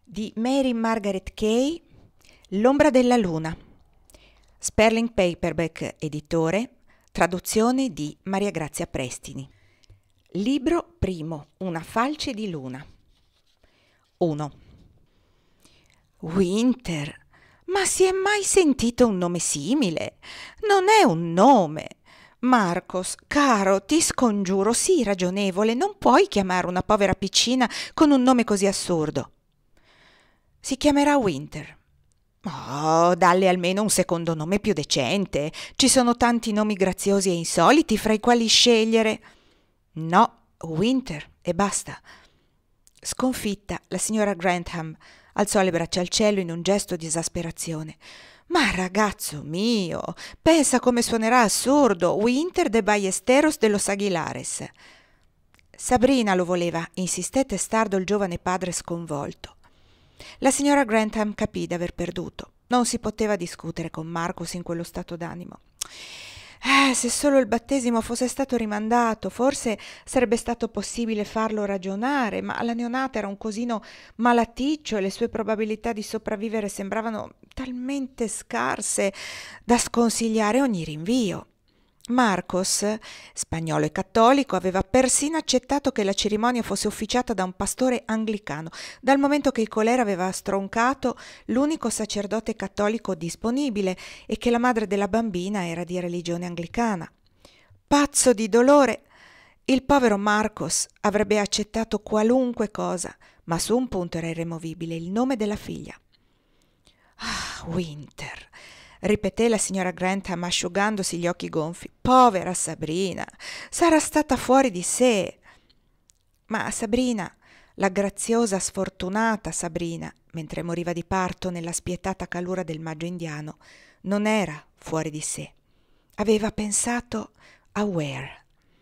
di Mary Margaret Kay, L'ombra della luna. Sperling Paperback editore, traduzione di Maria Grazia Prestini. Libro primo, Una falce di luna. 1. Winter. Ma si è mai sentito un nome simile? Non è un nome. Marcos, caro, ti scongiuro, sii ragionevole, non puoi chiamare una povera piccina con un nome così assurdo. Si chiamerà Winter. Oh, dalle almeno un secondo nome più decente. Ci sono tanti nomi graziosi e insoliti fra i quali scegliere. No, Winter e basta. Sconfitta, la signora Grantham alzò le braccia al cielo in un gesto di esasperazione. Ma ragazzo mio, pensa come suonerà assurdo Winter de Ballesteros de los Aguilares. Sabrina lo voleva, insisté testardo il giovane padre sconvolto. La signora Grantham capì d'aver perduto. Non si poteva discutere con Marcus in quello stato d'animo. Se solo il battesimo fosse stato rimandato, forse sarebbe stato possibile farlo ragionare, ma la neonata era un cosino malaticcio e le sue probabilità di sopravvivere sembravano talmente scarse da sconsigliare ogni rinvio. Marcos, spagnolo e cattolico, aveva persino accettato che la cerimonia fosse officiata da un pastore anglicano, dal momento che il colera aveva stroncato l'unico sacerdote cattolico disponibile e che la madre della bambina era di religione anglicana. Pazzo di dolore, il povero Marcos avrebbe accettato qualunque cosa, ma su un punto era irremovibile: il nome della figlia. Ah, Winter, ripeté la signora Grantham asciugandosi gli occhi gonfi. Povera Sabrina, sarà stata fuori di sé. Ma Sabrina, la graziosa sfortunata Sabrina, mentre moriva di parto nella spietata calura del maggio indiano, non era fuori di sé. Aveva pensato a Ware.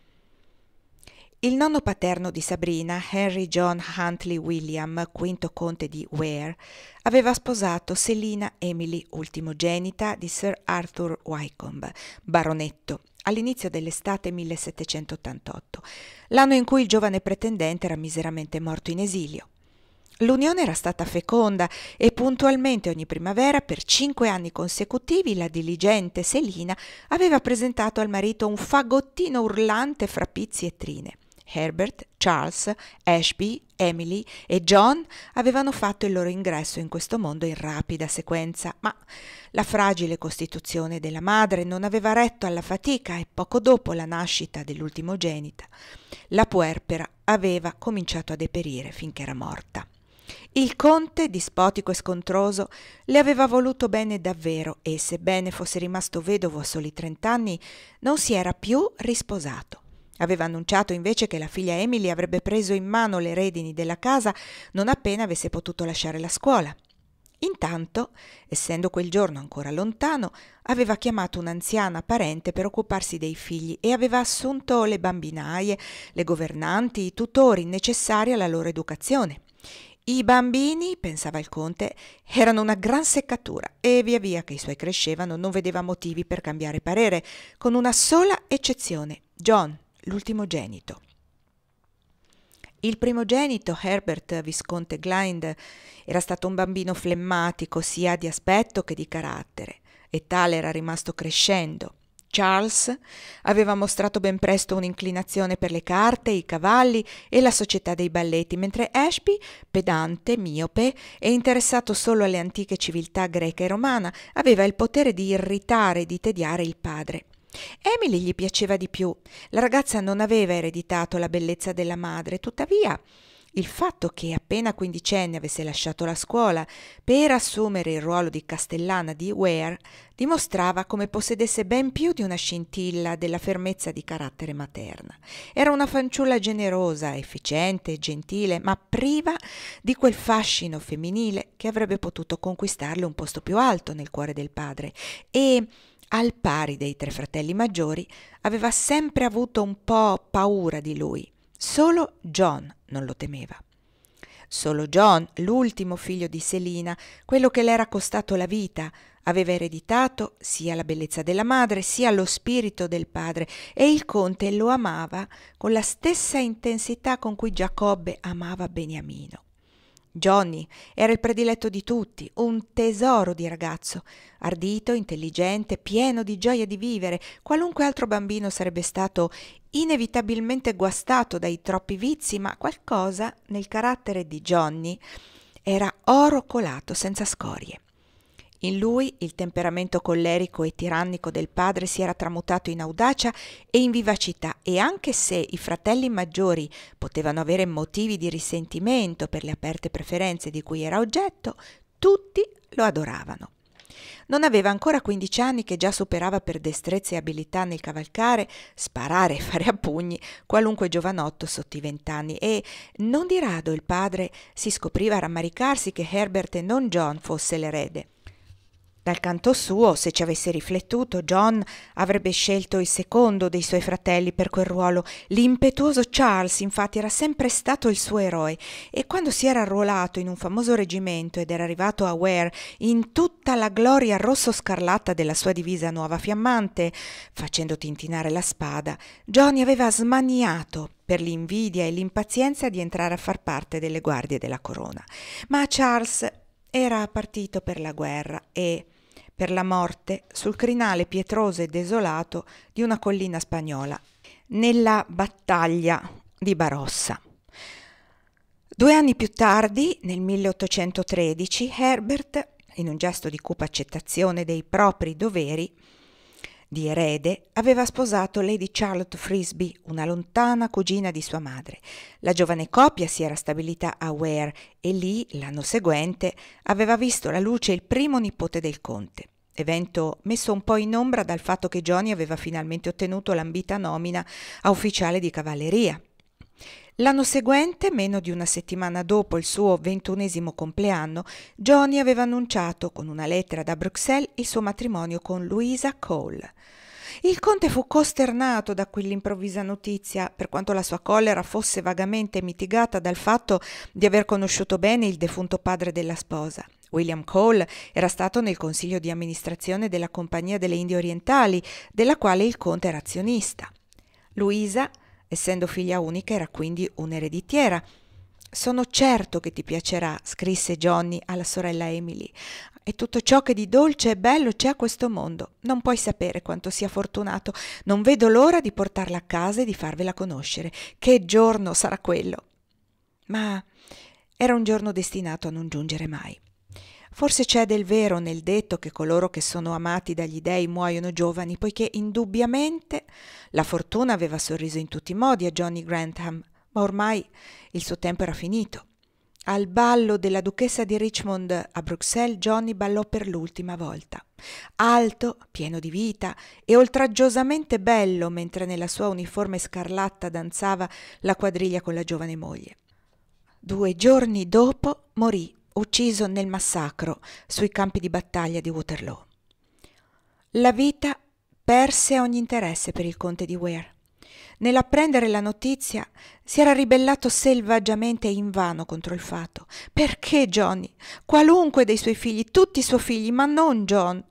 Il nonno paterno di Sabrina, Henry John Huntley William, quinto conte di Ware, aveva sposato Selina Emily, ultimogenita di Sir Arthur Wycombe, baronetto, all'inizio dell'estate 1788, l'anno in cui il giovane pretendente era miseramente morto in esilio. L'unione era stata feconda e puntualmente ogni primavera per 5 anni consecutivi la diligente Selina aveva presentato al marito un fagottino urlante fra pizzi e trine. Herbert, Charles, Ashby, Emily e John avevano fatto il loro ingresso in questo mondo in rapida sequenza, ma la fragile costituzione della madre non aveva retto alla fatica e poco dopo la nascita dell'ultimogenita la puerpera aveva cominciato a deperire finché era morta. Il conte, dispotico e scontroso, le aveva voluto bene davvero e, sebbene fosse rimasto vedovo a soli 30 anni, non si era più risposato. Aveva annunciato invece che la figlia Emily avrebbe preso in mano le redini della casa non appena avesse potuto lasciare la scuola. Intanto, essendo quel giorno ancora lontano, aveva chiamato un'anziana parente per occuparsi dei figli e aveva assunto le bambinaie, le governanti, i tutori necessari alla loro educazione. I bambini, pensava il conte, erano una gran seccatura e via via che i suoi crescevano non vedeva motivi per cambiare parere, con una sola eccezione: John, l'ultimogenito. Il primogenito, Herbert Visconte Glynd, era stato un bambino flemmatico sia di aspetto che di carattere, e tale era rimasto crescendo. Charles aveva mostrato ben presto un'inclinazione per le carte, i cavalli e la società dei balletti, mentre Ashby, pedante, miope e interessato solo alle antiche civiltà greca e romana, aveva il potere di irritare e di tediare il padre. Emily gli piaceva di più. La ragazza non aveva ereditato la bellezza della madre, tuttavia il fatto che appena quindicenne avesse lasciato la scuola per assumere il ruolo di castellana di Ware dimostrava come possedesse ben più di una scintilla della fermezza di carattere materna. Era una fanciulla generosa, efficiente, gentile, ma priva di quel fascino femminile che avrebbe potuto conquistarle un posto più alto nel cuore del padre e, al pari dei 3 fratelli maggiori, aveva sempre avuto un po' paura di lui. Solo John non lo temeva. Solo John, l'ultimo figlio di Selina, quello che le era costato la vita, aveva ereditato sia la bellezza della madre sia lo spirito del padre, e il conte lo amava con la stessa intensità con cui Giacobbe amava Beniamino. Johnny era il prediletto di tutti, un tesoro di ragazzo, ardito, intelligente, pieno di gioia di vivere. Qualunque altro bambino sarebbe stato inevitabilmente guastato dai troppi vizi, ma qualcosa nel carattere di Johnny era oro colato senza scorie. In lui il temperamento collerico e tirannico del padre si era tramutato in audacia e in vivacità, e anche se i fratelli maggiori potevano avere motivi di risentimento per le aperte preferenze di cui era oggetto, tutti lo adoravano. Non aveva ancora 15 anni che già superava per destrezza e abilità nel cavalcare, sparare e fare a pugni qualunque giovanotto sotto i 20 anni, e non di rado il padre si scopriva a rammaricarsi che Herbert e non John fosse l'erede. Dal canto suo, se ci avesse riflettuto, John avrebbe scelto il secondo dei suoi fratelli per quel ruolo. L'impetuoso Charles, infatti, era sempre stato il suo eroe, e quando si era arruolato in un famoso reggimento ed era arrivato a Ware in tutta la gloria rosso-scarlatta della sua divisa nuova fiammante, facendo tintinare la spada, Johnny aveva smaniato per l'invidia e l'impazienza di entrare a far parte delle guardie della corona. Ma Charles era partito per la guerra e per la morte sul crinale pietroso e desolato di una collina spagnola, nella battaglia di Barossa. 2 anni più tardi, nel 1813, Herbert, in un gesto di cupa accettazione dei propri doveri di erede, aveva sposato Lady Charlotte Frisbee, una lontana cugina di sua madre. La giovane coppia si era stabilita a Ware e lì, l'anno seguente, aveva visto la luce il primo nipote del conte, evento messo un po' in ombra dal fatto che Johnny aveva finalmente ottenuto l'ambita nomina a ufficiale di cavalleria. L'anno seguente, meno di una settimana dopo il suo 21° compleanno, Johnny aveva annunciato con una lettera da Bruxelles il suo matrimonio con Louisa Cole. Il conte fu costernato da quell'improvvisa notizia, per quanto la sua collera fosse vagamente mitigata dal fatto di aver conosciuto bene il defunto padre della sposa. William Cole era stato nel consiglio di amministrazione della Compagnia delle Indie Orientali, della quale il conte era azionista. Louisa, essendo figlia unica, era quindi un'ereditiera. «Sono certo che ti piacerà», scrisse Johnny alla sorella Emily. «È tutto ciò che di dolce e bello c'è a questo mondo. Non puoi sapere quanto sia fortunato. Non vedo l'ora di portarla a casa e di farvela conoscere. Che giorno sarà quello!» Ma era un giorno destinato a non giungere mai. Forse c'è del vero nel detto che coloro che sono amati dagli dèi muoiono giovani, poiché indubbiamente la fortuna aveva sorriso in tutti i modi a Johnny Grantham, ma ormai il suo tempo era finito. Al ballo della duchessa di Richmond a Bruxelles, Johnny ballò per l'ultima volta. Alto, pieno di vita e oltraggiosamente bello, mentre nella sua uniforme scarlatta danzava la quadriglia con la giovane moglie. 2 giorni dopo morì, ucciso nel massacro sui campi di battaglia di Waterloo. La vita perse ogni interesse per il conte di Ware. Nell'apprendere la notizia si era ribellato selvaggiamente e invano contro il fatto. Perché Johnny? Qualunque dei suoi figli, tutti i suoi figli, ma non John.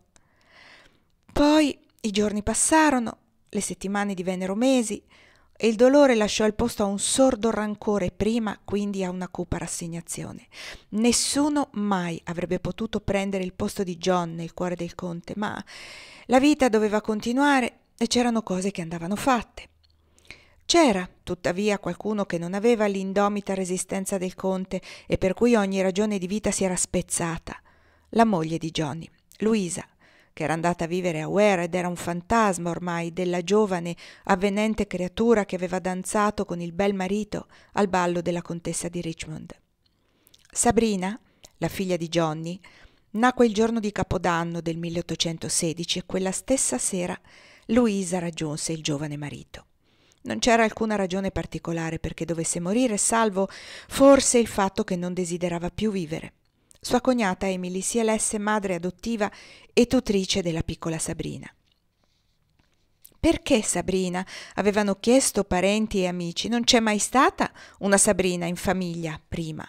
Poi i giorni passarono, le settimane divennero mesi, e il dolore lasciò il posto a un sordo rancore e prima quindi a una cupa rassegnazione. Nessuno mai avrebbe potuto prendere il posto di John nel cuore del conte, ma la vita doveva continuare e c'erano cose che andavano fatte. C'era, tuttavia, qualcuno che non aveva l'indomita resistenza del conte e per cui ogni ragione di vita si era spezzata. La moglie di Johnny, Louisa, che era andata a vivere a Ware ed era un fantasma ormai della giovane, avvenente creatura che aveva danzato con il bel marito al ballo della contessa di Richmond. Sabrina, la figlia di Johnny, nacque il giorno di Capodanno del 1816 e quella stessa sera Louisa raggiunse il giovane marito. Non c'era alcuna ragione particolare perché dovesse morire, salvo forse il fatto che non desiderava più vivere. Sua cognata Emily si elesse madre adottiva e tutrice della piccola Sabrina. Perché Sabrina? Avevano chiesto parenti e amici. Non c'è mai stata una Sabrina in famiglia prima.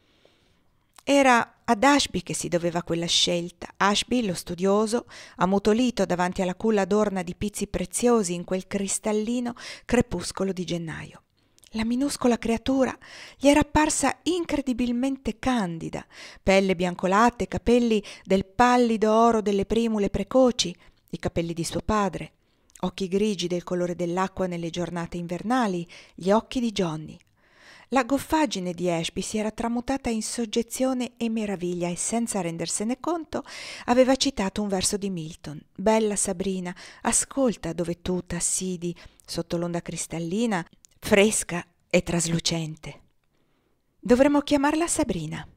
Era ad Ashby che si doveva quella scelta. Ashby, lo studioso, ammutolito davanti alla culla adorna di pizzi preziosi in quel cristallino crepuscolo di gennaio. La minuscola creatura gli era apparsa incredibilmente candida, pelle biancolate, capelli del pallido oro delle primule precoci, i capelli di suo padre, occhi grigi del colore dell'acqua nelle giornate invernali, gli occhi di Johnny. La goffaggine di Ashby si era tramutata in soggezione e meraviglia e, senza rendersene conto, aveva citato un verso di Milton. «Bella Sabrina, ascolta dove tu t'assidi, sotto l'onda cristallina, fresca e traslucente». Dovremmo chiamarla Sabrina.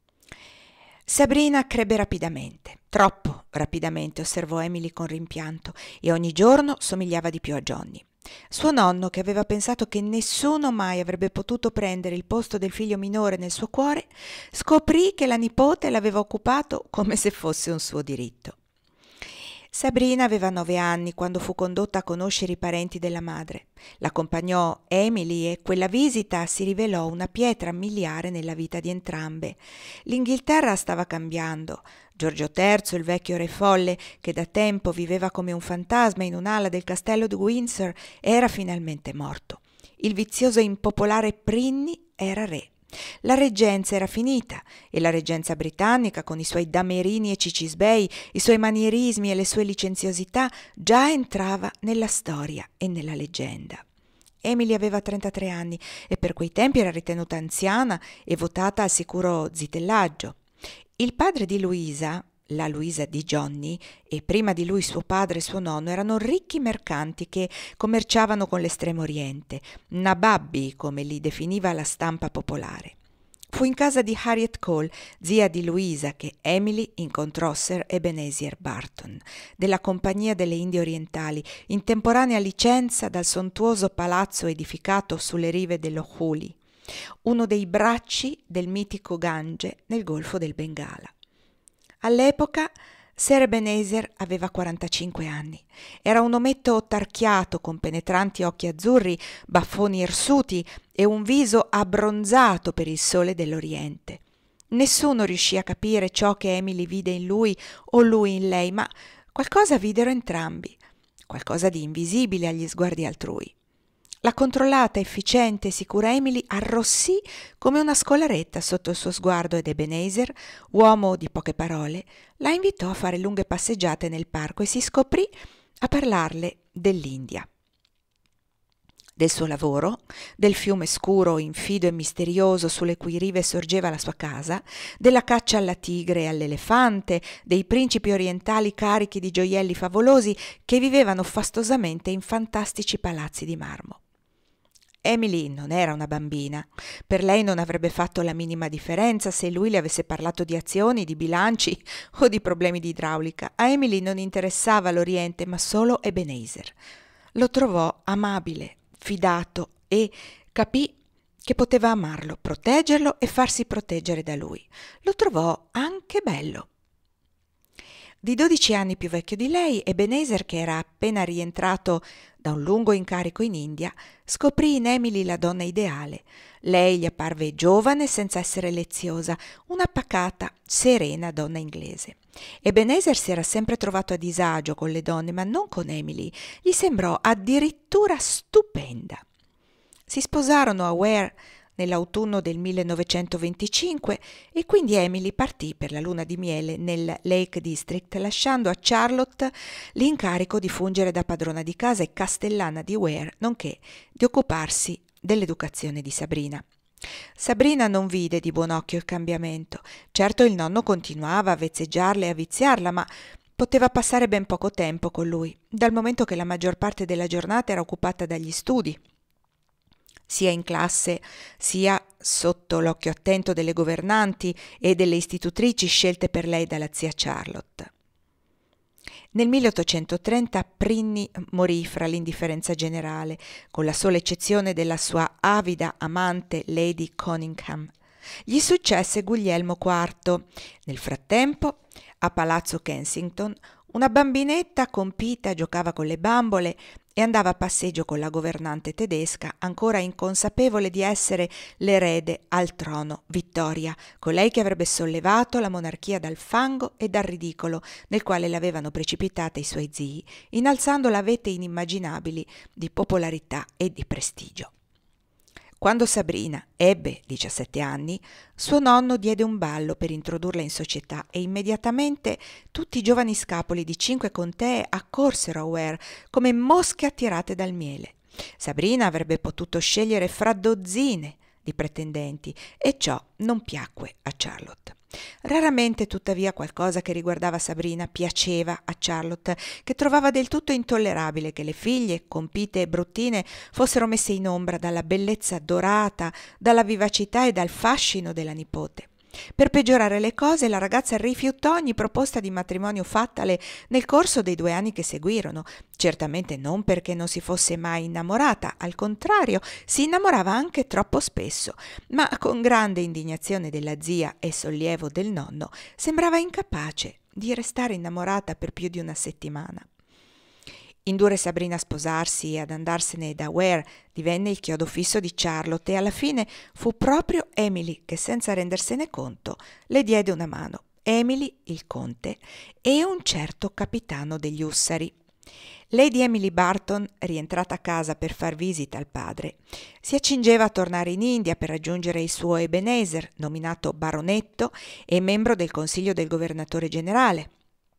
Sabrina crebbe rapidamente, troppo rapidamente, osservò Emily con rimpianto, e ogni giorno somigliava di più a Johnny. Suo nonno, che aveva pensato che nessuno mai avrebbe potuto prendere il posto del figlio minore nel suo cuore, scoprì che la nipote l'aveva occupato come se fosse un suo diritto. Sabrina aveva 9 anni quando fu condotta a conoscere i parenti della madre. L'accompagnò Emily e quella visita si rivelò una pietra miliare nella vita di entrambe. L'Inghilterra stava cambiando. Giorgio III, il vecchio re folle, che da tempo viveva come un fantasma in un'ala del castello di Windsor, era finalmente morto. Il vizioso e impopolare Prinny era re. La reggenza era finita e la reggenza britannica, con i suoi damerini e cicisbei, i suoi manierismi e le sue licenziosità, già entrava nella storia e nella leggenda. Emily aveva 33 anni e per quei tempi era ritenuta anziana e votata al sicuro zitellaggio. Il padre di Luisa, la Luisa di Johnny, e prima di lui suo padre e suo nonno erano ricchi mercanti che commerciavano con l'Estremo Oriente, nababbi come li definiva la stampa popolare. Fu in casa di Harriet Cole, zia di Luisa, che Emily incontrò Sir Ebenezer Barton, della Compagnia delle Indie Orientali, in temporanea licenza dal sontuoso palazzo edificato sulle rive dello Hooghly, uno dei bracci del mitico Gange nel Golfo del Bengala. All'epoca Sir Ebenezer aveva 45 anni. Era un ometto ottarchiato con penetranti occhi azzurri, baffoni irsuti e un viso abbronzato per il sole dell'Oriente. Nessuno riuscì a capire ciò che Emily vide in lui o lui in lei, ma qualcosa videro entrambi, qualcosa di invisibile agli sguardi altrui. La controllata, efficiente e sicura Emily arrossì come una scolaretta sotto il suo sguardo ed Ebenezer, uomo di poche parole, la invitò a fare lunghe passeggiate nel parco e si scoprì a parlarle dell'India, del suo lavoro, del fiume scuro, infido e misterioso sulle cui rive sorgeva la sua casa, della caccia alla tigre e all'elefante, dei principi orientali carichi di gioielli favolosi che vivevano fastosamente in fantastici palazzi di marmo. Emily non era una bambina. Per lei non avrebbe fatto la minima differenza se lui le avesse parlato di azioni, di bilanci o di problemi di idraulica. A Emily non interessava l'Oriente, ma solo Ebenezer. Lo trovò amabile, fidato e capì che poteva amarlo, proteggerlo e farsi proteggere da lui. Lo trovò anche bello. Di 12 anni più vecchio di lei, Ebenezer, che era appena rientrato da un lungo incarico in India, scoprì in Emily la donna ideale. Lei gli apparve giovane senza essere leziosa, una pacata, serena donna inglese. Ebenezer si era sempre trovato a disagio con le donne, ma non con Emily. Gli sembrò addirittura stupenda. Si sposarono a Ware nell'autunno del 1925 e quindi Emily partì per la luna di miele nel Lake District, lasciando a Charlotte l'incarico di fungere da padrona di casa e castellana di Ware, nonché di occuparsi dell'educazione di Sabrina. Sabrina non vide di buon occhio il cambiamento. Certo il nonno continuava a vezzeggiarla e a viziarla, ma poteva passare ben poco tempo con lui, dal momento che la maggior parte della giornata era occupata dagli studi, sia in classe sia sotto l'occhio attento delle governanti e delle istitutrici scelte per lei dalla zia Charlotte. Nel 1830 Prinny morì fra l'indifferenza generale, con la sola eccezione della sua avida amante Lady Conyngham. Gli successe Guglielmo IV. Nel frattempo, a Palazzo Kensington, una bambinetta compita giocava con le bambole e andava a passeggio con la governante tedesca, ancora inconsapevole di essere l'erede al trono Vittoria, colei che avrebbe sollevato la monarchia dal fango e dal ridicolo nel quale l'avevano precipitata i suoi zii, innalzandola a vette inimmaginabili di popolarità e di prestigio. Quando Sabrina ebbe 17 anni, suo nonno diede un ballo per introdurla in società e immediatamente tutti i giovani scapoli di 5 contee accorsero a Ware come mosche attirate dal miele. Sabrina avrebbe potuto scegliere fra dozzine di pretendenti e ciò non piacque a Charlotte. Raramente, tuttavia, qualcosa che riguardava Sabrina piaceva a Charlotte, che trovava del tutto intollerabile che le figlie, compite e bruttine, fossero messe in ombra dalla bellezza dorata, dalla vivacità e dal fascino della nipote. Per peggiorare le cose, la ragazza rifiutò ogni proposta di matrimonio fattale nel corso dei 2 anni che seguirono, certamente non perché non si fosse mai innamorata, al contrario, si innamorava anche troppo spesso, ma con grande indignazione della zia e sollievo del nonno, sembrava incapace di restare innamorata per più di una settimana. Indurre Sabrina a sposarsi e ad andarsene da Ware divenne il chiodo fisso di Charlotte e alla fine fu proprio Emily che, senza rendersene conto, le diede una mano. Emily, il conte, e un certo capitano degli Ussari. Lady Emily Barton, rientrata a casa per far visita al padre, si accingeva a tornare in India per raggiungere il suo Ebenezer, nominato baronetto e membro del consiglio del governatore generale.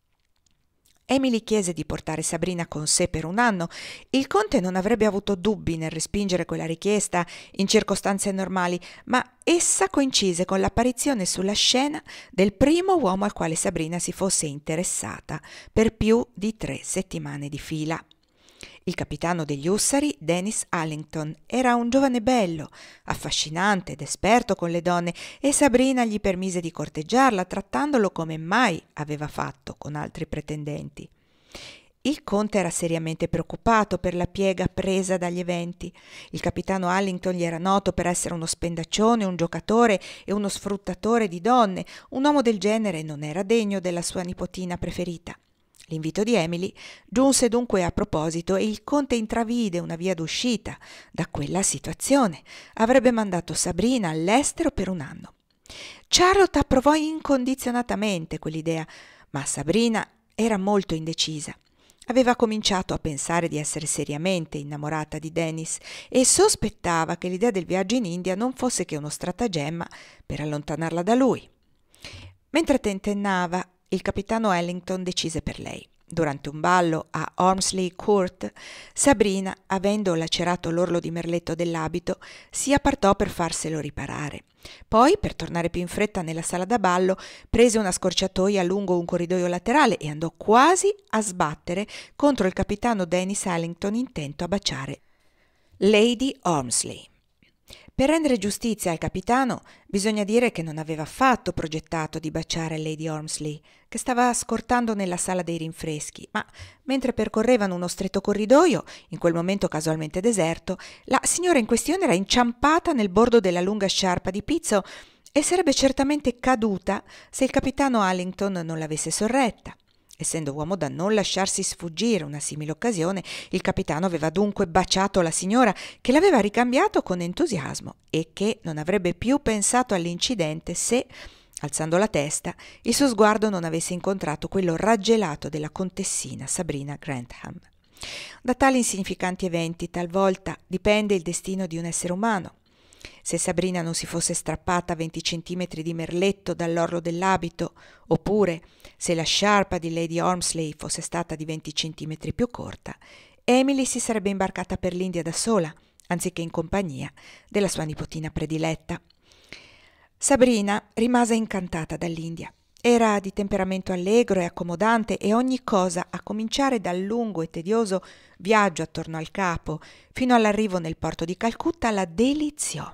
Emily chiese di portare Sabrina con sé per un anno. Il conte non avrebbe avuto dubbi nel respingere quella richiesta in circostanze normali, ma essa coincise con l'apparizione sulla scena del primo uomo al quale Sabrina si fosse interessata per più di 3 settimane di fila. Il capitano degli Ussari, Dennis Allington, era un giovane bello, affascinante ed esperto con le donne, e Sabrina gli permise di corteggiarla, trattandolo come mai aveva fatto con altri pretendenti. Il conte era seriamente preoccupato per la piega presa dagli eventi. Il capitano Allington gli era noto per essere uno spendaccione, un giocatore e uno sfruttatore di donne. Un uomo del genere non era degno della sua nipotina preferita. L'invito di Emily giunse dunque a proposito e il conte intravide una via d'uscita da quella situazione. Avrebbe mandato Sabrina all'estero per un anno. Charlotte approvò incondizionatamente quell'idea, ma Sabrina era molto indecisa. Aveva cominciato a pensare di essere seriamente innamorata di Dennis e sospettava che l'idea del viaggio in India non fosse che uno stratagemma per allontanarla da lui. Mentre tentennava, il capitano Allington decise per lei. Durante un ballo a Ormsley Court, Sabrina, avendo lacerato l'orlo di merletto dell'abito, si appartò per farselo riparare. Poi, per tornare più in fretta nella sala da ballo, prese una scorciatoia lungo un corridoio laterale e andò quasi a sbattere contro il capitano Dennis Allington intento a baciare Lady Ormsley. Per rendere giustizia al capitano, bisogna dire che non aveva affatto progettato di baciare Lady Ormsley, che stava scortando nella sala dei rinfreschi, ma mentre percorrevano uno stretto corridoio, in quel momento casualmente deserto, la signora in questione era inciampata nel bordo della lunga sciarpa di pizzo e sarebbe certamente caduta se il capitano Allington non l'avesse sorretta. Essendo uomo da non lasciarsi sfuggire una simile occasione, il capitano aveva dunque baciato la signora, che l'aveva ricambiato con entusiasmo e che non avrebbe più pensato all'incidente se, alzando la testa, il suo sguardo non avesse incontrato quello raggelato della contessina Sabrina Grantham. Da tali insignificanti eventi talvolta dipende il destino di un essere umano. Se Sabrina non si fosse strappata 20 centimetri di merletto dall'orlo dell'abito, oppure se la sciarpa di Lady Ormsley fosse stata di 20 centimetri più corta, Emily si sarebbe imbarcata per l'India da sola, anziché in compagnia della sua nipotina prediletta. Sabrina rimase incantata dall'India. Era di temperamento allegro e accomodante e ogni cosa, a cominciare dal lungo e tedioso viaggio attorno al capo fino all'arrivo nel porto di Calcutta, la deliziò.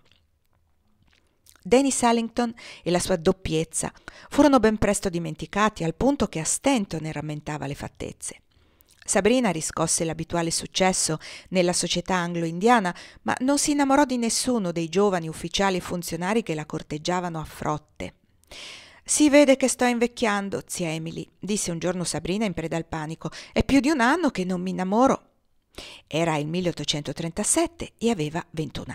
Dennis Allington e la sua doppiezza furono ben presto dimenticati, al punto che a stento ne rammentava le fattezze. Sabrina riscosse l'abituale successo nella società anglo-indiana, ma non si innamorò di nessuno dei giovani ufficiali e funzionari che la corteggiavano a frotte. «Si vede che sto invecchiando, zia Emily», disse un giorno Sabrina in preda al panico. «È più di un anno che non mi innamoro». Era il 1837 e aveva 21 anni.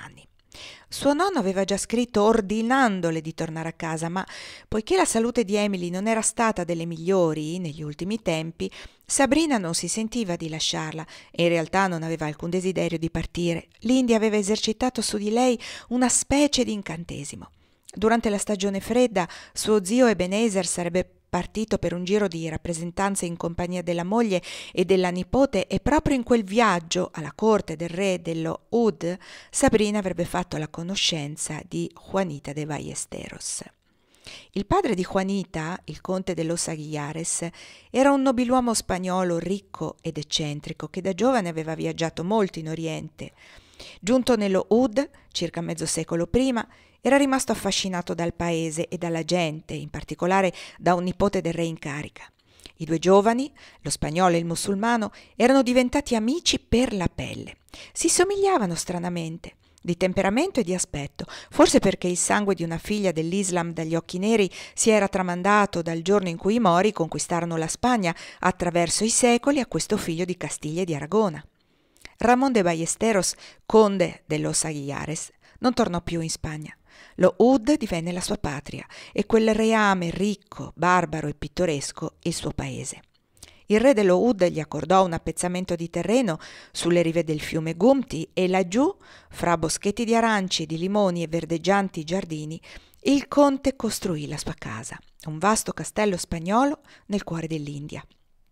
Suo nonno aveva già scritto ordinandole di tornare a casa, ma poiché la salute di Emily non era stata delle migliori negli ultimi tempi, Sabrina non si sentiva di lasciarla e in realtà non aveva alcun desiderio di partire. L'India aveva esercitato su di lei una specie di incantesimo. Durante la stagione fredda, suo zio Ebenezer sarebbe partito per un giro di rappresentanze in compagnia della moglie e della nipote e proprio in quel viaggio alla corte del re dello Oud, Sabrina avrebbe fatto la conoscenza di Juanita de Ballesteros. Il padre di Juanita, il conte de los Aguilares, era un nobiluomo spagnolo ricco ed eccentrico che da giovane aveva viaggiato molto in Oriente. Giunto nello Oud, circa mezzo secolo prima, era rimasto affascinato dal paese e dalla gente, in particolare da un nipote del re in carica. I due giovani, lo spagnolo e il musulmano, erano diventati amici per la pelle. Si somigliavano stranamente, di temperamento e di aspetto, forse perché il sangue di una figlia dell'Islam dagli occhi neri si era tramandato dal giorno in cui i Mori conquistarono la Spagna attraverso i secoli a questo figlio di Castiglia e di Aragona. Ramón de Ballesteros, conde de los Aguilares, non tornò più in Spagna. Lo Oud divenne la sua patria e quel reame ricco, barbaro e pittoresco il suo paese. Il re dello Oud gli accordò un appezzamento di terreno sulle rive del fiume Gumti e laggiù, fra boschetti di aranci, di limoni e verdeggianti giardini, il conte costruì la sua casa, un vasto castello spagnolo nel cuore dell'India.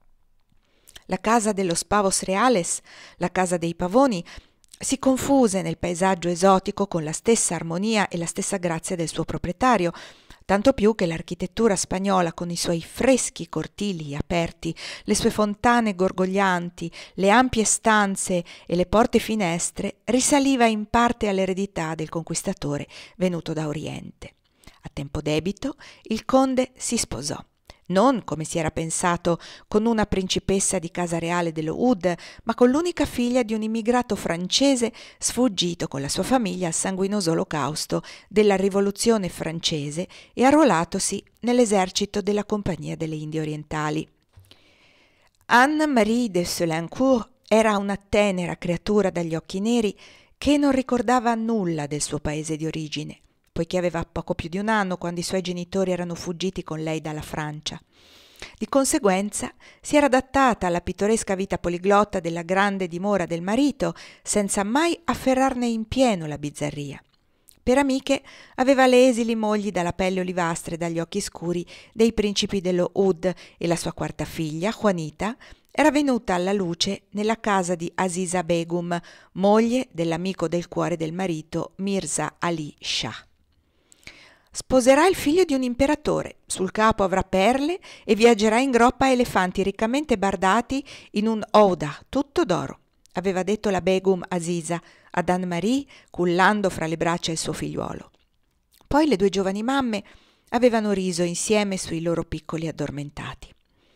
La casa de los Pavos Reales, la casa dei pavoni, si confuse nel paesaggio esotico con la stessa armonia e la stessa grazia del suo proprietario, tanto più che l'architettura spagnola con i suoi freschi cortili aperti, le sue fontane gorgoglianti, le ampie stanze e le porte finestre risaliva in parte all'eredità del conquistatore venuto da Oriente. A tempo debito il conde si sposò. Non, come si era pensato, con una principessa di casa reale dello Oud, ma con l'unica figlia di un immigrato francese sfuggito con la sua famiglia al sanguinoso olocausto della rivoluzione francese e arruolatosi nell'esercito della Compagnia delle Indie Orientali. Anne-Marie de Selincourt era una tenera creatura dagli occhi neri che non ricordava nulla del suo paese di origine, poiché aveva poco più di un anno quando i suoi genitori erano fuggiti con lei dalla Francia. Di conseguenza si era adattata alla pittoresca vita poliglotta della grande dimora del marito, senza mai afferrarne in pieno la bizzarria. Per amiche aveva le esili mogli dalla pelle olivastra e dagli occhi scuri dei principi dello Oud e la sua quarta figlia, Juanita, era venuta alla luce nella casa di Aziza Begum, moglie dell'amico del cuore del marito Mirza Ali Shah. Sposerà il figlio di un imperatore, sul capo avrà perle e viaggerà in groppa a elefanti riccamente bardati in un howdah tutto d'oro, aveva detto la Begum Aziza ad Anne-Marie, cullando fra le braccia il suo figliuolo. Poi le due giovani mamme avevano riso insieme sui loro piccoli addormentati.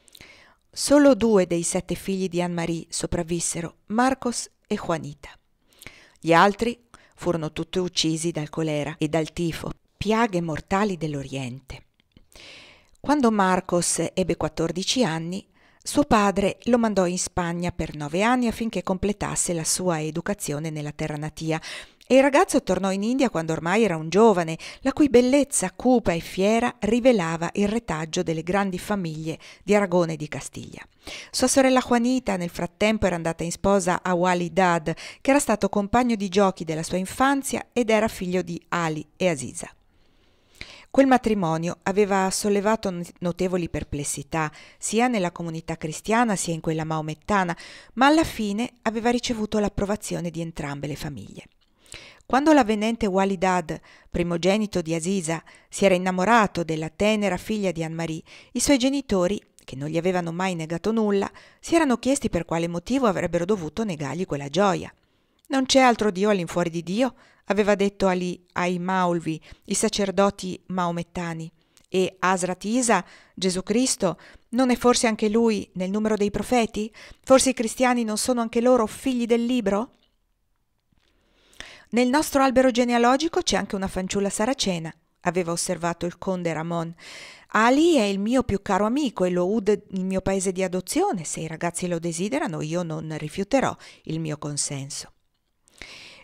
Solo 2 dei 7 figli di Anne-Marie sopravvissero, Marcos e Juanita. Gli altri furono tutti uccisi dal colera e dal tifo, piaghe mortali dell'Oriente. Quando Marcos ebbe 14 anni, suo padre lo mandò in Spagna per 9 anni affinché completasse la sua educazione nella terra natia e il ragazzo tornò in India quando ormai era un giovane, la cui bellezza cupa e fiera rivelava il retaggio delle grandi famiglie di Aragona e di Castiglia. Sua sorella Juanita nel frattempo era andata in sposa a Wali Dad, che era stato compagno di giochi della sua infanzia ed era figlio di Ali e Aziza. Quel matrimonio aveva sollevato notevoli perplessità sia nella comunità cristiana sia in quella maomettana, ma alla fine aveva ricevuto l'approvazione di entrambe le famiglie. Quando l'avvenente Wali Dad, primogenito di Aziza, si era innamorato della tenera figlia di Anne-Marie, i suoi genitori, che non gli avevano mai negato nulla, si erano chiesti per quale motivo avrebbero dovuto negargli quella gioia. «Non c'è altro Dio all'infuori di Dio», aveva detto Ali ai Maulvi, i sacerdoti maomettani, e Hazrat Isa, Gesù Cristo, non è forse anche lui nel numero dei profeti? Forse i cristiani non sono anche loro figli del libro? Nel nostro albero genealogico c'è anche una fanciulla saracena, aveva osservato il conde Ramon. Ali è il mio più caro amico e lo Oud il mio paese di adozione. Se i ragazzi lo desiderano, io non rifiuterò il mio consenso.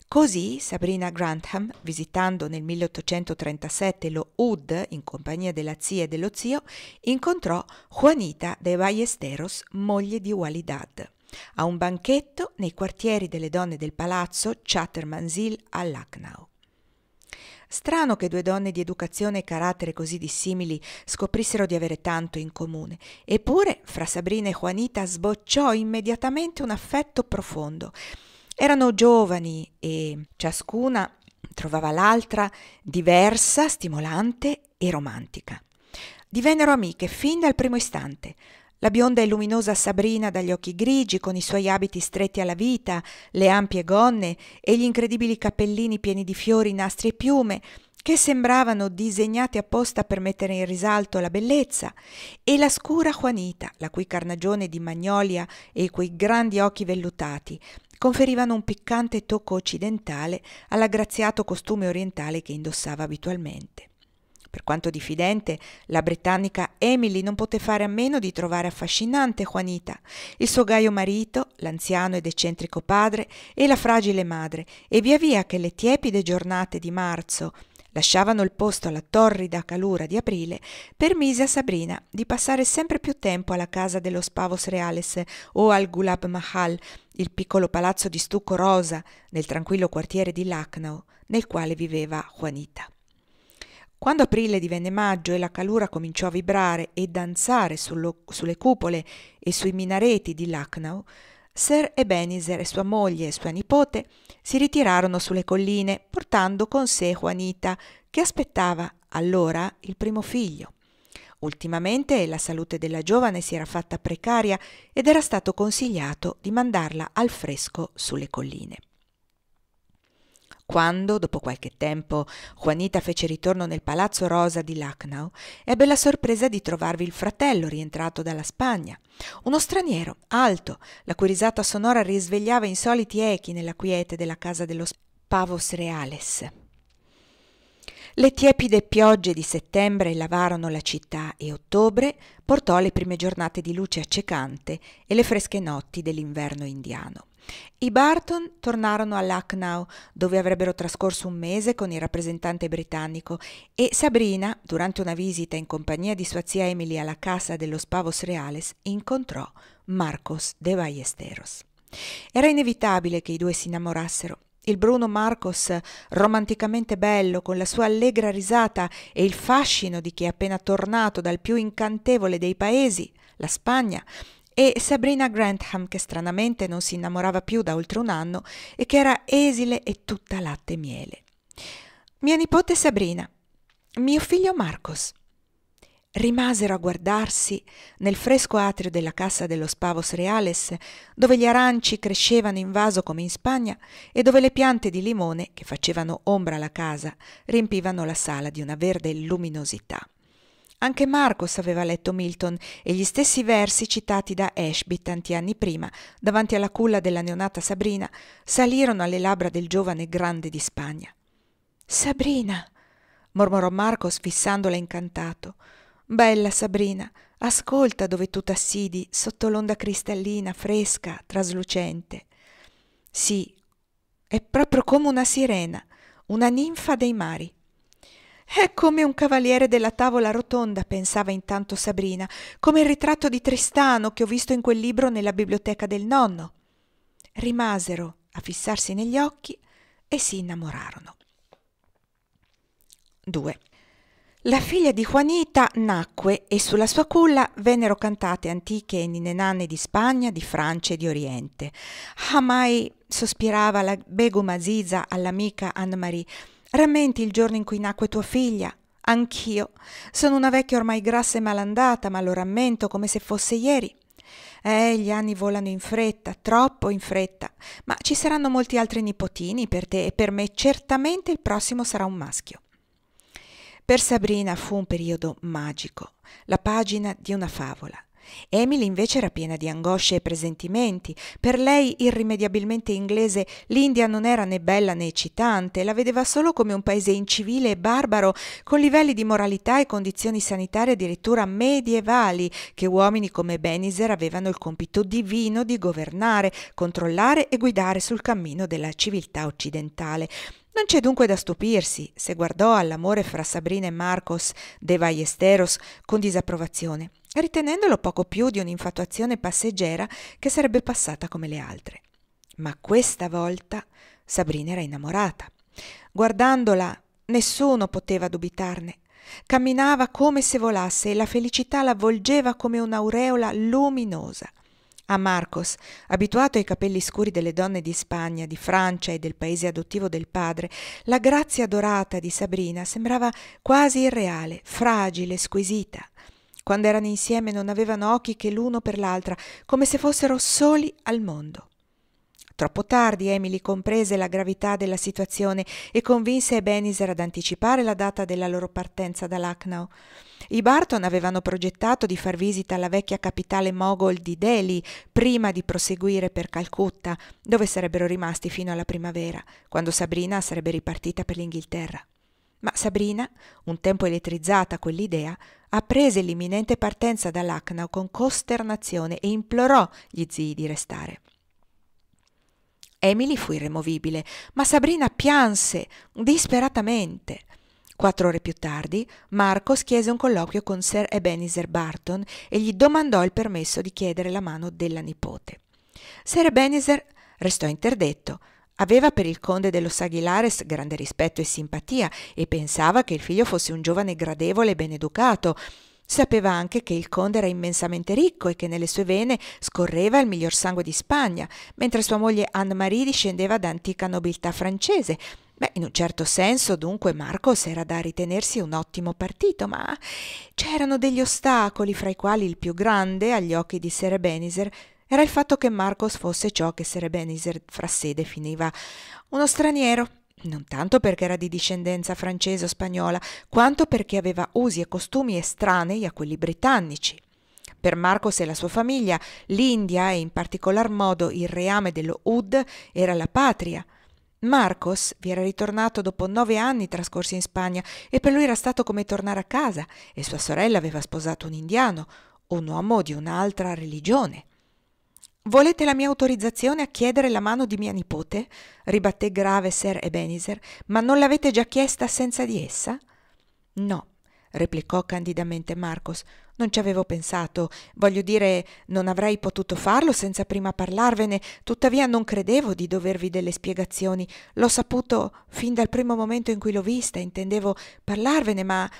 Così Sabrina Grantham, visitando nel 1837 lo Oud in compagnia della zia e dello zio, incontrò Juanita de Ballesteros, moglie di Walidad, a un banchetto nei quartieri delle donne del palazzo Chater Manzil a Lucknow. Strano che due donne di educazione e carattere così dissimili scoprissero di avere tanto in comune, eppure fra Sabrina e Juanita sbocciò immediatamente un affetto profondo. Erano giovani e ciascuna trovava l'altra diversa, stimolante e romantica. Divennero amiche fin dal primo istante. La bionda e luminosa Sabrina dagli occhi grigi, con i suoi abiti stretti alla vita, le ampie gonne e gli incredibili cappellini pieni di fiori, nastri e piume, che sembravano disegnati apposta per mettere in risalto la bellezza, e la scura Juanita, la cui carnagione di magnolia e i cui grandi occhi vellutati conferivano un piccante tocco occidentale all'aggraziato costume orientale che indossava abitualmente. Per quanto diffidente, la britannica Emily non poté fare a meno di trovare affascinante Juanita, il suo gaio marito, l'anziano ed eccentrico padre e la fragile madre, e via via che le tiepide giornate di marzo lasciavano il posto alla torrida calura di aprile, permise a Sabrina di passare sempre più tempo alla casa dello Pavos Reales o al Gulab Mahal, il piccolo palazzo di stucco rosa nel tranquillo quartiere di Lucknow, nel quale viveva Juanita. Quando aprile divenne maggio e la calura cominciò a vibrare e danzare sulle cupole e sui minareti di Lucknow, Sir Ebenezer e sua moglie e sua nipote si ritirarono sulle colline, portando con sé Juanita, che aspettava allora il primo figlio. Ultimamente la salute della giovane si era fatta precaria ed era stato consigliato di mandarla al fresco sulle colline. Quando, dopo qualche tempo, Juanita fece ritorno nel palazzo rosa di Lucknow, ebbe la sorpresa di trovarvi il fratello rientrato dalla Spagna, uno straniero, alto, la cui risata sonora risvegliava insoliti echi nella quiete della casa dello Pavos Reales. Le tiepide piogge di settembre lavarono la città e ottobre portò le prime giornate di luce accecante e le fresche notti dell'inverno indiano. I Barton tornarono a Lucknow, dove avrebbero trascorso un mese con il rappresentante britannico, e Sabrina, durante una visita in compagnia di sua zia Emily alla casa dello Pavos Reales, incontrò Marcos de Ballesteros. Era inevitabile che i due si innamorassero. Il bruno Marcos, romanticamente bello, con la sua allegra risata e il fascino di chi è appena tornato dal più incantevole dei paesi, la Spagna, e Sabrina Grantham, che stranamente non si innamorava più da oltre un anno e che era esile e tutta latte e miele. Mia nipote Sabrina, mio figlio Marcos. Rimasero a guardarsi nel fresco atrio della Casa dello Pavos Reales, dove gli aranci crescevano in vaso come in Spagna e dove le piante di limone, che facevano ombra alla casa, riempivano la sala di una verde luminosità. Anche Marcos aveva letto Milton e gli stessi versi citati da Ashby tanti anni prima, davanti alla culla della neonata Sabrina, salirono alle labbra del giovane grande di Spagna. «Sabrina!» mormorò Marcos fissandola incantato. «Bella Sabrina, ascolta dove tu t'assidi sotto l'onda cristallina, fresca, traslucente. Sì, è proprio come una sirena, una ninfa dei mari. È come un cavaliere della tavola rotonda», pensava intanto Sabrina, «come il ritratto di Tristano che ho visto in quel libro nella biblioteca del nonno». Rimasero a fissarsi negli occhi e si innamorarono. 2. La figlia di Juanita nacque e sulla sua culla vennero cantate antiche ninne nanne di Spagna, di Francia e di Oriente. «Ah, mai», sospirava la Begum Aziza all'amica Anne-Marie, «rammenti il giorno in cui nacque tua figlia? Anch'io. Sono una vecchia ormai grassa e malandata, ma lo rammento come se fosse ieri. Gli anni volano in fretta, troppo in fretta, ma ci saranno molti altri nipotini per te e per me certamente il prossimo sarà un maschio». Per Sabrina fu un periodo magico, la pagina di una favola. Emily invece era piena di angosce e presentimenti. Per lei, irrimediabilmente inglese, l'India non era né bella né eccitante, la vedeva solo come un paese incivile e barbaro, con livelli di moralità e condizioni sanitarie addirittura medievali, che uomini come Benniser avevano il compito divino di governare, controllare e guidare sul cammino della civiltà occidentale. Non c'è dunque da stupirsi se guardò all'amore fra Sabrina e Marcos de Ballesteros con disapprovazione, ritenendolo poco più di un'infatuazione passeggera che sarebbe passata come le altre. Ma questa volta Sabrina era innamorata. Guardandola, nessuno poteva dubitarne. Camminava come se volasse e la felicità la avvolgeva come un'aureola luminosa. A Marcos, abituato ai capelli scuri delle donne di Spagna, di Francia e del paese adottivo del padre, la grazia dorata di Sabrina sembrava quasi irreale, fragile, squisita. Quando erano insieme non avevano occhi che l'uno per l'altra, come se fossero soli al mondo. Troppo tardi Emily comprese la gravità della situazione e convinse Benniser ad anticipare la data della loro partenza da Lucknow. I Barton avevano progettato di far visita alla vecchia capitale moghol di Delhi prima di proseguire per Calcutta, dove sarebbero rimasti fino alla primavera, quando Sabrina sarebbe ripartita per l'Inghilterra. Ma Sabrina, un tempo elettrizzata a quell'idea, apprese l'imminente partenza da Lucknow con costernazione e implorò gli zii di restare. Emily fu irremovibile, ma Sabrina pianse disperatamente. 4 ore più tardi, Marcos chiese un colloquio con Sir Ebenezer Barton e gli domandò il permesso di chiedere la mano della nipote. Sir Ebenezer restò interdetto. Aveva per il conde de Los Aguilares grande rispetto e simpatia e pensava che il figlio fosse un giovane gradevole e ben educato. Sapeva anche che il conde era immensamente ricco e che nelle sue vene scorreva il miglior sangue di Spagna, mentre sua moglie Anne-Marie discendeva da antica nobiltà francese. Beh, in un certo senso, dunque, Marcos era da ritenersi un ottimo partito, ma c'erano degli ostacoli, fra i quali il più grande, agli occhi di Sir Ebenezer, era il fatto che Marcos fosse ciò che Sir Ebenezer fra sé definiva uno straniero. Non tanto perché era di discendenza francese o spagnola, quanto perché aveva usi e costumi estranei a quelli britannici. Per Marcos e la sua famiglia, l'India e in particolar modo il reame dello Oud era la patria. Marcos vi era ritornato dopo 9 anni trascorsi in Spagna e per lui era stato come tornare a casa, e sua sorella aveva sposato un indiano, un uomo di un'altra religione. «Volete la mia autorizzazione a chiedere la mano di mia nipote?» ribatté grave Sir Ebenezer. «Ma non l'avete già chiesta senza di essa?» «No», replicò candidamente Marcos. «Non ci avevo pensato. Voglio dire, non avrei potuto farlo senza prima parlarvene. Tuttavia non credevo di dovervi delle spiegazioni. L'ho saputo fin dal primo momento in cui l'ho vista. Intendevo parlarvene, ma...»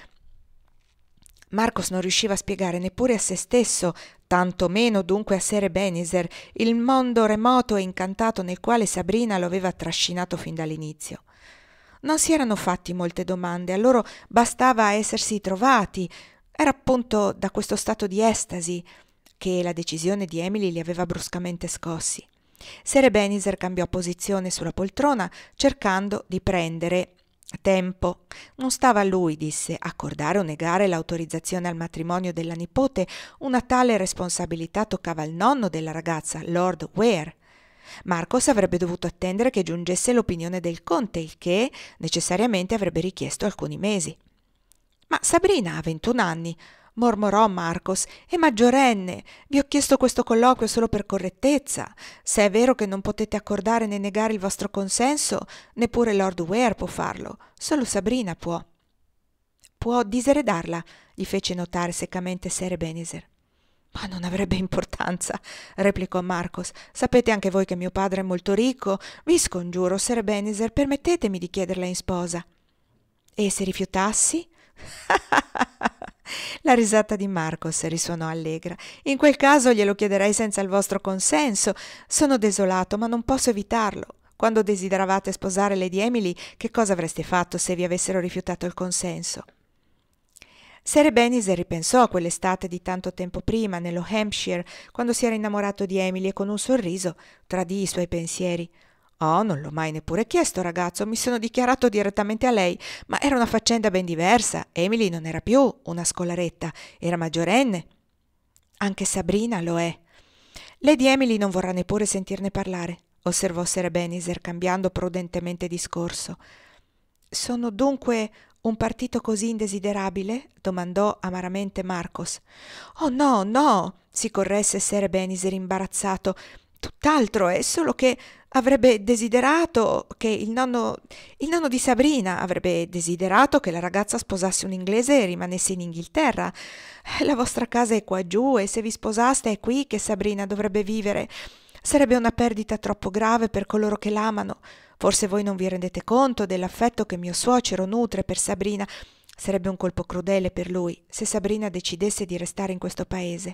Marcos non riusciva a spiegare neppure a se stesso, tanto meno dunque a Sir Ebenezer, il mondo remoto e incantato nel quale Sabrina lo aveva trascinato fin dall'inizio. Non si erano fatti molte domande, a loro bastava essersi trovati. Era appunto da questo stato di estasi che la decisione di Emily li aveva bruscamente scossi. Sir Ebenezer cambiò posizione sulla poltrona, cercando di prendere tempo. Non stava a lui, disse, accordare o negare l'autorizzazione al matrimonio della nipote. Una tale responsabilità toccava al nonno della ragazza, Lord Ware. Marcos avrebbe dovuto attendere che giungesse l'opinione del conte, il che necessariamente avrebbe richiesto alcuni mesi. «Ma Sabrina ha 21 anni», mormorò Marcos, «è maggiorenne. Vi ho chiesto questo colloquio solo per correttezza. Se è vero che non potete accordare né negare il vostro consenso, neppure Lord Ware può farlo. Solo Sabrina può». «Può diseredarla», gli fece notare seccamente Sir Ebenezer. «Ma non avrebbe importanza», replicò Marcos. «Sapete anche voi che mio padre è molto ricco. Vi scongiuro, Sir Ebenezer, permettetemi di chiederla in sposa». «E se rifiutassi?» La risata di Marcos risuonò allegra. «In quel caso glielo chiederei senza il vostro consenso. Sono desolato, ma non posso evitarlo. Quando desideravate sposare Lady Emily, che cosa avreste fatto se vi avessero rifiutato il consenso?» Sir Ebenezer ripensò a quell'estate di tanto tempo prima, nello Hampshire, quando si era innamorato di Emily e con un sorriso tradì i suoi pensieri. «Oh, non l'ho mai neppure chiesto, ragazzo, mi sono dichiarato direttamente a lei, ma era una faccenda ben diversa. Emily non era più una scolaretta, era maggiorenne». Anche Sabrina lo è. Lady Emily non vorrà neppure sentirne parlare, osservò Sir Ebenezer, cambiando prudentemente discorso. Sono dunque un partito così indesiderabile? Domandò amaramente Marcos. Oh no, no, si corresse Sir Ebenezer imbarazzato. Tutt'altro, è solo che avrebbe desiderato che il nonno di Sabrina avrebbe desiderato che la ragazza sposasse un inglese e rimanesse in Inghilterra. La vostra casa è qua giù e se vi sposaste è qui che Sabrina dovrebbe vivere. Sarebbe una perdita troppo grave per coloro che l'amano. Forse voi non vi rendete conto dell'affetto che mio suocero nutre per Sabrina. Sarebbe un colpo crudele per lui se Sabrina decidesse di restare in questo paese.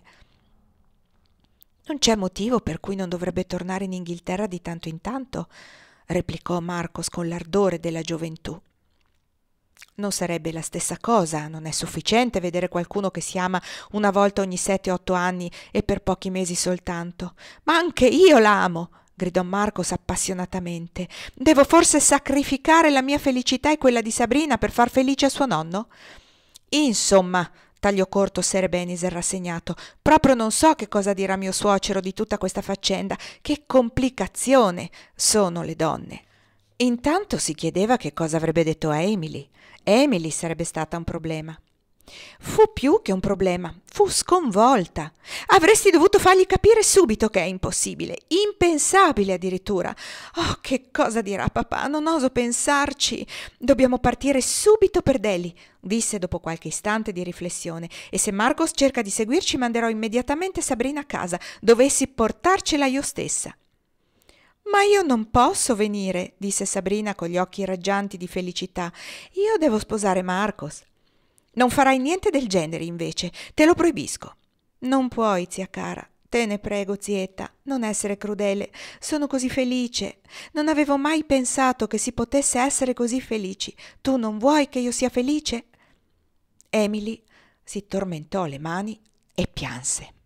Non c'è motivo per cui non dovrebbe tornare in Inghilterra di tanto in tanto, replicò Marcos con l'ardore della gioventù. Non sarebbe la stessa cosa, non è sufficiente vedere qualcuno che si ama una volta ogni 7-8 anni e per pochi mesi soltanto. Ma anche io l'amo, gridò Marcos appassionatamente. Devo forse sacrificare la mia felicità e quella di Sabrina per far felice suo nonno? Insomma, tagliò corto Sir Ebenezer rassegnato, proprio non so che cosa dirà mio suocero di tutta questa faccenda. Che complicazione sono le donne. Intanto si chiedeva che cosa avrebbe detto a Emily. Emily sarebbe stata un problema. Fu più che un problema, fu sconvolta. Avresti dovuto fargli capire subito che è impossibile, impensabile addirittura. Oh, che cosa dirà papà? Non oso pensarci. Dobbiamo partire subito per Delhi, disse dopo qualche istante di riflessione, e se Marcos cerca di seguirci manderò immediatamente Sabrina a casa. Dovessi portarcela io stessa. Ma io non posso venire, disse Sabrina con gli occhi raggianti di felicità. Io devo sposare Marcos. Non farai niente del genere, invece, te lo proibisco. Non puoi, zia cara. Te ne prego, zietta, non essere crudele. Sono così felice. Non avevo mai pensato che si potesse essere così felici. Tu non vuoi che io sia felice? Emily si tormentò le mani e pianse.